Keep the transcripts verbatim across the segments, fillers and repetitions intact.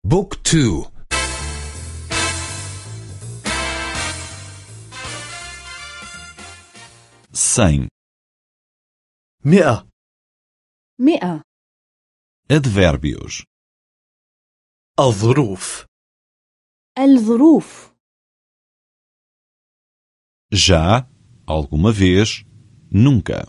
بوك تو. cem. مئة. مئة. Advérbios. الظروف. الظروف. Já, alguma vez, nunca.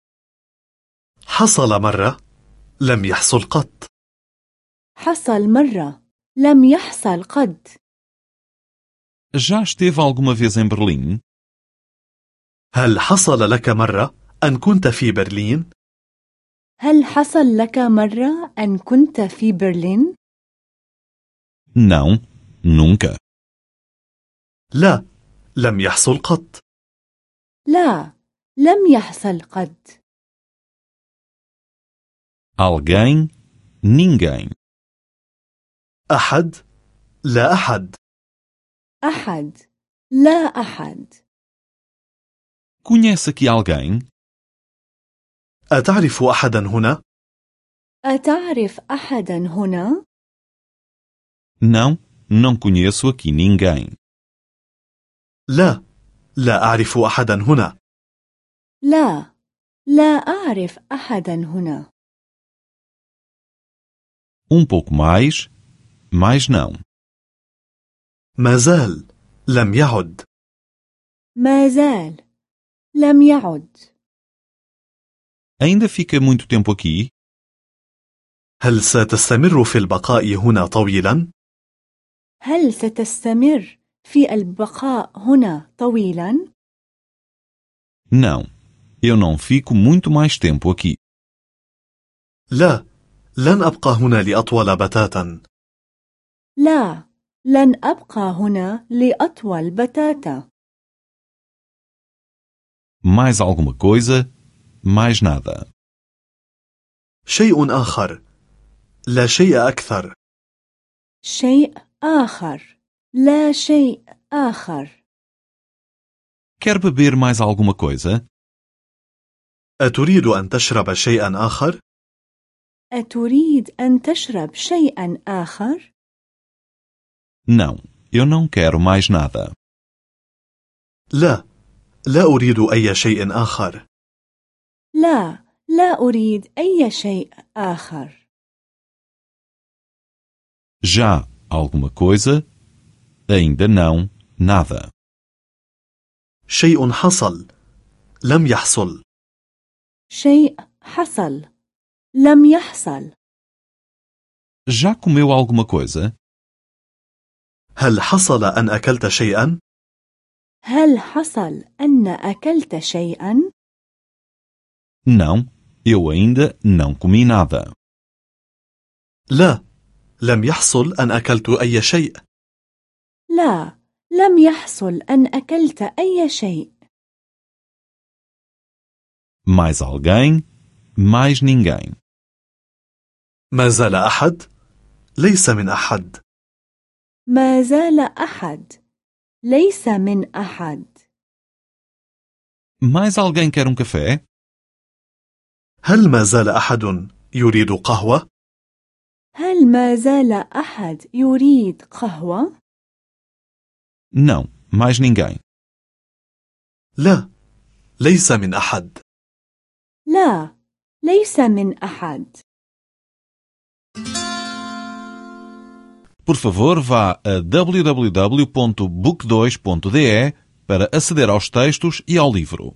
حصل مرة، لم يحصل قط. حصل مرة، لم يحصل قد. Já esteve alguma vez em Berlim? هل حصل لك مرة أن كنت في برلين؟ هل حصل لك مرة أن كنت في برلين؟ Não, nunca. لا، لم يحصل قط. لا، لم يحصل قد. Alguém, ninguém. أحد، لا أحد. أحد، لا أحد. Conhece aqui alguém? أتعرف أحدا هنا؟ أتعرف أحدا هنا؟ Não, não conheço aqui ninguém. لا، لا أعرف أحدا هنا. لا، لا أعرف أحدا هنا. Um pouco mais, mas não. ما زال، لم يعد. ما زال، لم يعد. Ainda fica muito tempo aqui? هل ستستمر في البقاء هنا طويلا؟ هل ستستمر في البقاء هنا طويلا؟ Não, eu não fico muito mais tempo aqui. لا، لن أبقى هنا لأطول بتاتا. لا، لن أبقى هنا لأطول بتاتا. Mais alguma coisa, mais nada. شيء آخر، لا شيء أكثر. شيء آخر، لا شيء آخر. Quer beber mais alguma coisa? أتريد أن تشرب شيئا آخر؟ أتريد أن تشرب شيئا آخر؟ Não, eu não quero mais nada. لا، لا أريد أي شيء آخر. لا، لا أريد أي شيء آخر. Já, alguma coisa? Ainda não, nada. شيء حصل، لم يحصل. شيء حصل، لم يحصل. Já comeu alguma coisa? هل حصل أن أكلت شيئا؟ هل حصل أن أكلت شيئا؟ Não, eu ainda não comi nada. لا، لم يحصل أن أكلت أي شيء. لا، لم يحصل أن أكلت أي شيء. Mais alguém, mais ninguém. ما زال أحد، ليس من أحد. ما زال أحد، ليس من أحد. Mais alguém quer um café? هل ما زال أحد يريد قهوة؟ هل ما زال أحد يريد قهوة؟ Não, mais ninguém. لا، ليس من أحد. لا، ليس من أحد. Por favor, vá a w w w ponto book dois ponto d e para aceder aos textos e ao livro.